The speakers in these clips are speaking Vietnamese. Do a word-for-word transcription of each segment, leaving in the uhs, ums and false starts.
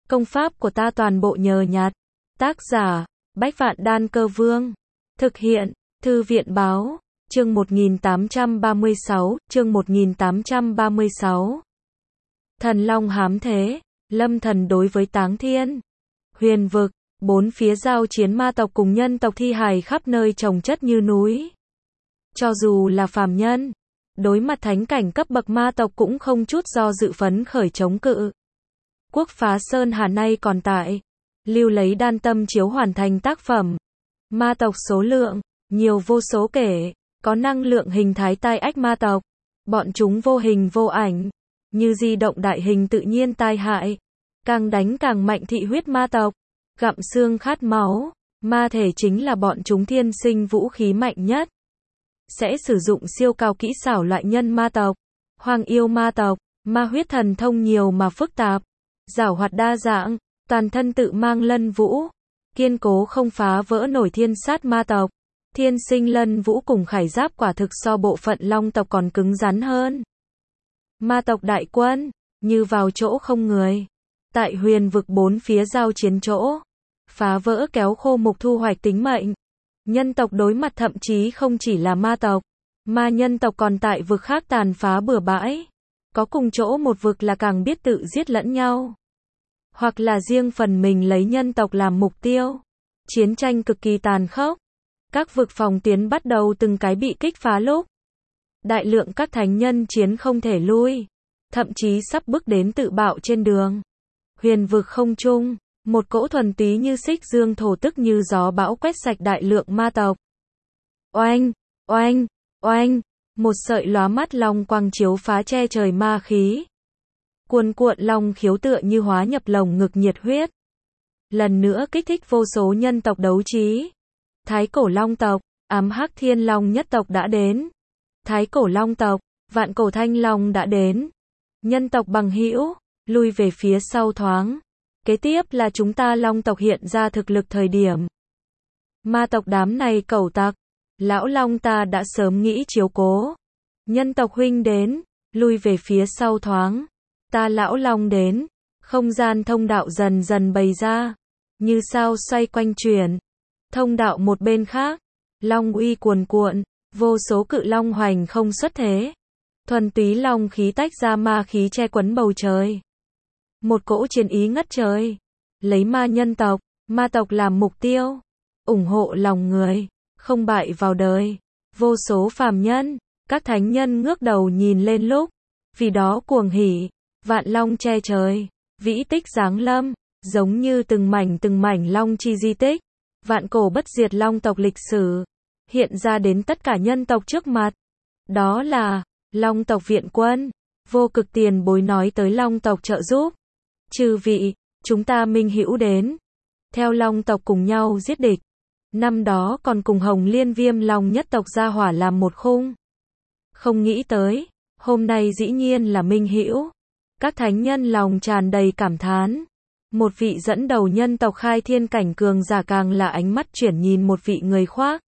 Công pháp của ta toàn bộ nhờ nhặt. Tác giả, Bách Vạn Đan Cơ Vương. Thực hiện, Thư viện Báo. Chương một nghìn tám trăm ba mươi sáu, chương một nghìn tám trăm ba mươi sáu. Thần Long hám thế, lâm thần đối với Táng Thiên. Huyền vực, bốn phía giao chiến ma tộc cùng nhân tộc thi hài khắp nơi chồng chất như núi. Cho dù là phàm nhân, đối mặt thánh cảnh cấp bậc ma tộc cũng không chút do dự phấn khởi chống cự. Quốc Phá Sơn Hà nay còn tại, lưu lấy đan tâm chiếu hoàn thành tác phẩm. Ma tộc số lượng, nhiều vô số kể, có năng lượng hình thái tai ách ma tộc. Bọn chúng vô hình vô ảnh, như di động đại hình tự nhiên tai hại. Càng đánh càng mạnh thị huyết ma tộc, gặm xương khát máu. Ma thể chính là bọn chúng thiên sinh vũ khí mạnh nhất. Sẽ sử dụng siêu cao kỹ xảo loại nhân ma tộc, hoang yêu ma tộc, ma huyết thần thông nhiều mà phức tạp, giảo hoạt đa dạng, toàn thân tự mang lân vũ, kiên cố không phá vỡ nổi thiên sát ma tộc. Thiên sinh lân vũ cùng khải giáp quả thực so bộ phận long tộc còn cứng rắn hơn. Ma tộc đại quân, như vào chỗ không người. Tại huyền vực bốn phía giao chiến chỗ, phá vỡ kéo khô mục thu hoạch tính mệnh. Nhân tộc đối mặt thậm chí không chỉ là ma tộc, mà nhân tộc còn tại vực khác tàn phá bừa bãi. Có cùng chỗ một vực là càng biết tự giết lẫn nhau, hoặc là riêng phần mình lấy nhân tộc làm mục tiêu. Chiến tranh cực kỳ tàn khốc. Các vực phòng tuyến bắt đầu từng cái bị kích phá lúc. Đại lượng các thánh nhân chiến không thể lui, thậm chí sắp bước đến tự bạo trên đường. Huyền vực không trung, một cỗ thuần túy như xích dương thổ tức như gió bão quét sạch đại lượng ma tộc. Oanh, oanh, oanh, một sợi lóa mắt long quang chiếu phá che trời ma khí. Cuồn cuộn long khiếu tựa như hóa nhập lồng ngực nhiệt huyết. Lần nữa kích thích vô số nhân tộc đấu trí. Thái cổ long tộc, ám hắc thiên long nhất tộc đã đến. Thái cổ long tộc, vạn cổ thanh long đã đến. Nhân tộc bằng hữu, lui về phía sau thoáng. Kế tiếp là chúng ta long tộc hiện ra thực lực thời điểm. Ma tộc đám này cẩu tặc, lão long ta đã sớm nghĩ chiếu cố. Nhân tộc huynh đến, lui về phía sau thoáng. Ta lão long đến, không gian thông đạo dần dần bày ra, như sao xoay quanh chuyển. Thông đạo một bên khác, long uy cuồn cuộn, vô số cự long hoành không xuất thế. Thuần túy long khí tách ra ma khí che quấn bầu trời. Một cỗ chiến ý ngất trời, lấy ma nhân tộc, ma tộc làm mục tiêu, ủng hộ lòng người, không bại vào đời. Vô số phàm nhân, các thánh nhân ngước đầu nhìn lên lúc, vì đó cuồng hỉ, vạn long che trời, vĩ tích giáng lâm, giống như từng mảnh từng mảnh long chi di tích, vạn cổ bất diệt long tộc lịch sử, hiện ra đến tất cả nhân tộc trước mặt. Đó là, long tộc viện quân, vô cực tiền bối nói tới long tộc trợ giúp. Chư vị, chúng ta minh hữu đến, theo long tộc cùng nhau giết địch. Năm đó còn cùng Hồng Liên Viêm Long nhất tộc ra hỏa làm một khung. Không nghĩ tới, hôm nay dĩ nhiên là minh hữu. Các thánh nhân lòng tràn đầy cảm thán. Một vị dẫn đầu nhân tộc khai thiên cảnh cường giả càng là ánh mắt chuyển nhìn một vị người khoác.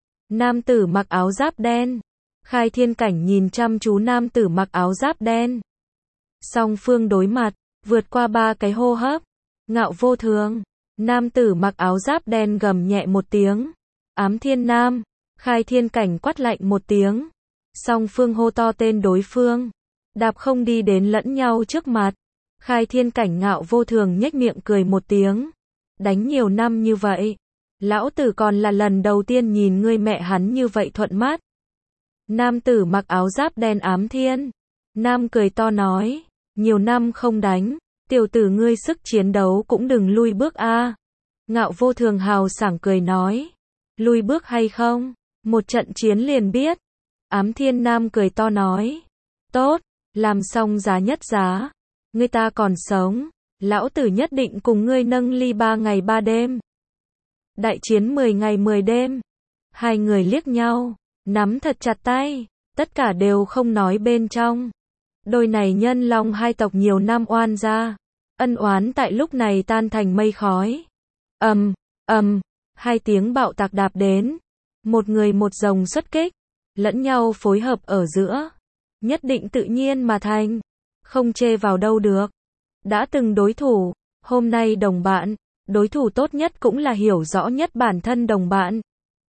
Nam tử mặc áo giáp đen. Khai thiên cảnh nhìn chăm chú nam tử mặc áo giáp đen. Song phương đối mặt, vượt qua ba cái hô hấp. Ngạo vô thường. Nam tử mặc áo giáp đen gầm nhẹ một tiếng. Ám thiên nam. Khai thiên cảnh quát lạnh một tiếng. Song phương hô to tên đối phương. Đạp không đi đến lẫn nhau trước mặt. Khai thiên cảnh ngạo vô thường nhếch miệng cười một tiếng. Đánh nhiều năm như vậy, lão tử còn là lần đầu tiên nhìn ngươi mẹ hắn như vậy thuận mắt. Nam tử mặc áo giáp đen ám thiên. Nam cười to nói, nhiều năm không đánh, tiểu tử ngươi sức chiến đấu cũng đừng lui bước a. Ngạo vô thường hào sảng cười nói, lui bước hay không, một trận chiến liền biết. Ám thiên nam cười to nói, tốt, làm xong giá nhất giá. Ngươi ta còn sống, lão tử nhất định cùng ngươi nâng ly ba ngày ba đêm. Đại chiến mười ngày mười đêm. Hai người liếc nhau, nắm thật chặt tay, tất cả đều không nói bên trong. Đôi này nhân long hai tộc nhiều năm oan gia, ân oán tại lúc này tan thành mây khói. Ầm, ầm, hai tiếng bạo tạc đạp đến, một người một rồng xuất kích, lẫn nhau phối hợp ở giữa, nhất định tự nhiên mà thành. Không chê vào đâu được. Đã từng đối thủ, Hôm nay đồng bạn, đối thủ tốt nhất cũng là hiểu rõ nhất bản thân đồng bạn.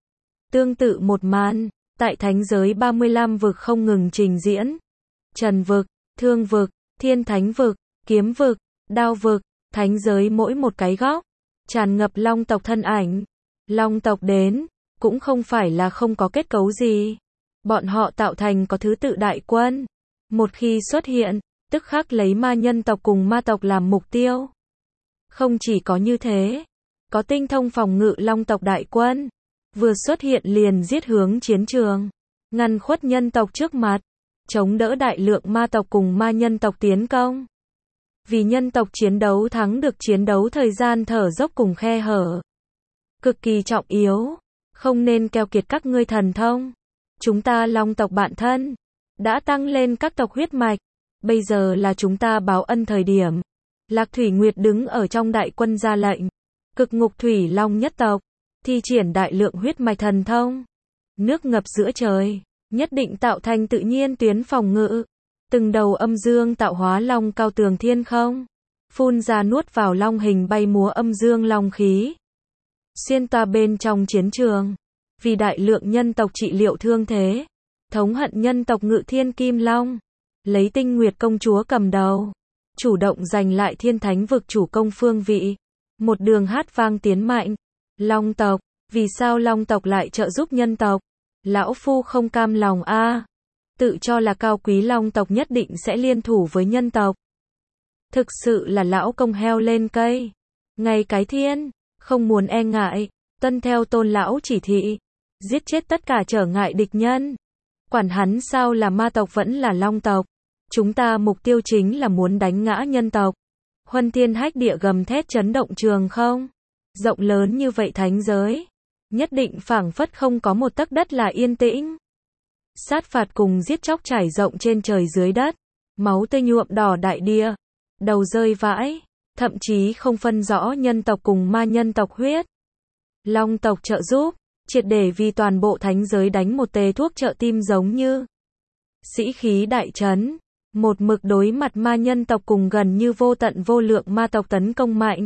Tương tự một màn, tại thánh giới ba mươi lăm vực không ngừng trình diễn. Trần vực, thương vực, thiên thánh vực, kiếm vực, đao vực, thánh giới mỗi một cái góc, tràn ngập long tộc thân ảnh. Long tộc đến, cũng không phải là không có kết cấu gì. Bọn họ tạo thành có thứ tự đại quân. Một khi xuất hiện, tức khắc lấy ma nhân tộc cùng ma tộc làm mục tiêu. Không chỉ có như thế, có tinh thông phòng ngự long tộc đại quân. Vừa xuất hiện liền giết hướng chiến trường, ngăn khuất nhân tộc trước mặt, chống đỡ đại lượng ma tộc cùng ma nhân tộc tiến công. Vì nhân tộc chiến đấu thắng được chiến đấu thời gian thở dốc cùng khe hở. Cực kỳ trọng yếu, không nên keo kiệt các ngươi thần thông. Chúng ta long tộc bạn thân, đã tăng lên các tộc huyết mạch, bây giờ là chúng ta báo ân thời điểm. Lạc Thủy Nguyệt đứng ở trong đại quân ra lệnh, cực ngục thủy long nhất tộc, thi triển đại lượng huyết mạch thần thông. Nước ngập giữa trời, nhất định tạo thành tự nhiên tuyến phòng ngự. Từng đầu âm dương tạo hóa long cao tường thiên không, phun ra nuốt vào long hình bay múa âm dương long khí. Xuyên toa bên trong chiến trường, vì đại lượng nhân tộc trị liệu thương thế, thống hận nhân tộc Ngự Thiên Kim Long, lấy Tinh Nguyệt công chúa cầm đầu, chủ động giành lại thiên thánh vực chủ công phương vị, một đường hát vang tiến mạnh. Long tộc, vì sao long tộc lại trợ giúp nhân tộc? Lão phu không cam lòng a. Tự cho là cao quý long tộc nhất định sẽ liên thủ với nhân tộc. Thực sự là lão công heo lên cây. Ngay cái thiên, không muốn e ngại, tuân theo tôn lão chỉ thị, giết chết tất cả trở ngại địch nhân. Quản hắn sao là ma tộc vẫn là long tộc. Chúng ta mục tiêu chính là muốn đánh ngã nhân tộc. Huân thiên hách địa gầm thét chấn động trường không. Rộng lớn như vậy thánh giới, nhất định phảng phất không có một tấc đất là yên tĩnh. Sát phạt cùng giết chóc trải rộng trên trời dưới đất, máu tươi nhuộm đỏ đại địa, đầu rơi vãi, thậm chí không phân rõ nhân tộc cùng ma nhân tộc huyết. Long tộc trợ giúp, triệt để vì toàn bộ thánh giới đánh một tề thuốc trợ tim giống như sĩ khí đại trấn, một mực đối mặt ma nhân tộc cùng gần như vô tận vô lượng ma tộc tấn công mạnh.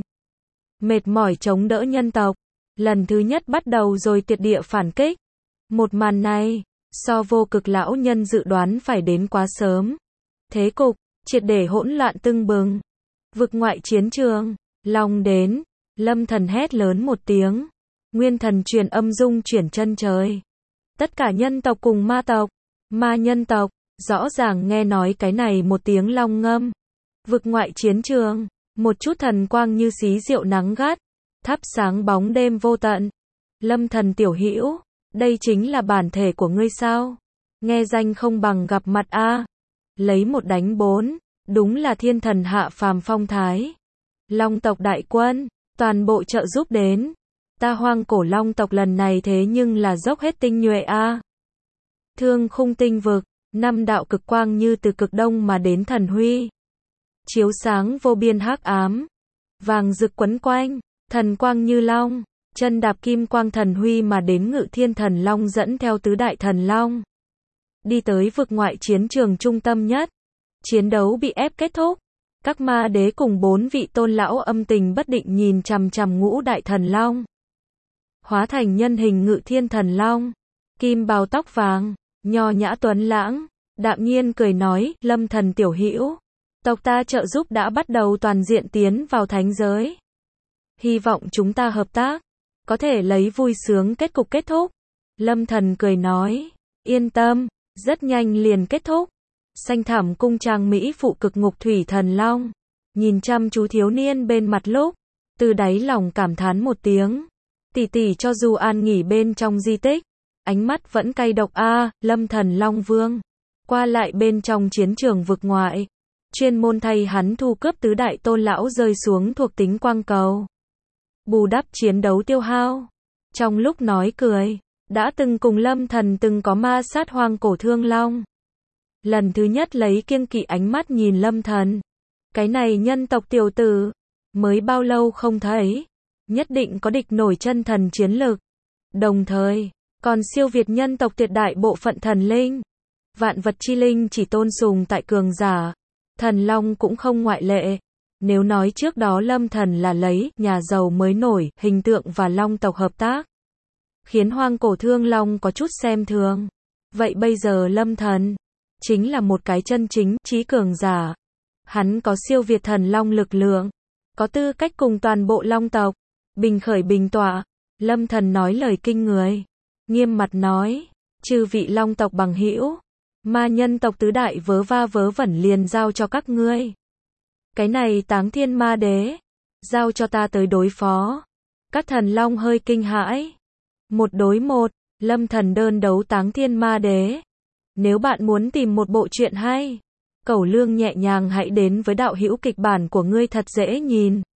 Mệt mỏi chống đỡ nhân tộc, lần thứ nhất bắt đầu rồi tuyệt địa phản kích. Một màn này, so vô cực lão nhân dự đoán phải đến quá sớm. Thế cục, triệt để hỗn loạn tưng bừng. Vực ngoại chiến trường, long đến, lâm thần hét lớn một tiếng. Nguyên thần truyền âm dung chuyển chân trời. Tất cả nhân tộc cùng ma tộc, ma nhân tộc, rõ ràng nghe nói cái này một tiếng long ngâm. Vực ngoại chiến trường, một chút thần quang như xí rượu nắng gắt, thắp sáng bóng đêm vô tận. Lâm thần tiểu hữu, đây chính là bản thể của ngươi sao? Nghe danh không bằng gặp mặt a. Lấy một đánh bốn, đúng là thiên thần hạ phàm phong thái. Long tộc đại quân, toàn bộ trợ giúp đến. Ta hoang cổ long tộc lần này thế nhưng là dốc hết tinh nhuệ a. Thương khung tinh vực, năm đạo cực quang như từ cực đông mà đến thần huy. Chiếu sáng vô biên hắc ám, vàng rực quấn quanh, thần quang như long, chân đạp kim quang thần huy mà đến Ngự Thiên Thần Long dẫn theo tứ đại thần long. Đi tới vực ngoại chiến trường trung tâm nhất, chiến đấu bị ép kết thúc, các ma đế cùng bốn vị tôn lão âm tình bất định nhìn chằm chằm ngũ đại thần long. Hóa thành nhân hình Ngự Thiên Thần Long, kim bào tóc vàng, nho nhã tuấn lãng, đạm nhiên cười nói, Lâm thần tiểu hữu, tộc ta trợ giúp đã bắt đầu toàn diện tiến vào thánh giới. Hy vọng chúng ta hợp tác, có thể lấy vui sướng kết cục kết thúc. Lâm thần cười nói, yên tâm, rất nhanh liền kết thúc. Xanh thẳm cung trang mỹ phụ cực ngục thủy thần long, nhìn chăm chú thiếu niên bên mặt lúc, từ đáy lòng cảm thán một tiếng. Tỷ tỷ cho dù an nghỉ bên trong di tích, ánh mắt vẫn cay độc a. Lâm thần long vương, qua lại bên trong chiến trường vực ngoại, chuyên môn thay hắn thu cướp tứ đại tôn lão rơi xuống thuộc tính quang cầu. Bù đắp chiến đấu tiêu hao. Trong lúc nói cười, đã từng cùng Lâm thần từng có ma sát hoang cổ thương long. Lần thứ nhất lấy kiêng kỵ ánh mắt nhìn Lâm thần. Cái này nhân tộc tiểu tử, mới bao lâu không thấy, nhất định có địch nổi chân thần chiến lực. Đồng thời, còn siêu việt nhân tộc tuyệt đại bộ phận thần linh. Vạn vật chi linh chỉ tôn sùng tại cường giả, thần long cũng không ngoại lệ. Nếu nói trước đó Lâm Thần là lấy nhà giàu mới nổi, hình tượng và Long tộc hợp tác, khiến Hoang Cổ Thương Long có chút xem thường. Vậy bây giờ Lâm Thần chính là một cái chân chính trí cường giả. Hắn có siêu việt thần long lực lượng, có tư cách cùng toàn bộ Long tộc bình khởi bình tọa. Lâm Thần nói lời kinh người, nghiêm mặt nói, chư vị Long tộc bằng hữu, ma nhân tộc tứ đại vớ va vớ vẩn liền giao cho các ngươi. Cái này Táng Thiên Ma Đế, giao cho ta tới đối phó. Các thần long hơi kinh hãi. Một đối một, Lâm Thần đơn đấu Táng Thiên Ma Đế. Nếu bạn muốn tìm một bộ truyện hay, Cẩu Lương nhẹ nhàng hãy đến với đạo hữu kịch bản của ngươi thật dễ nhìn.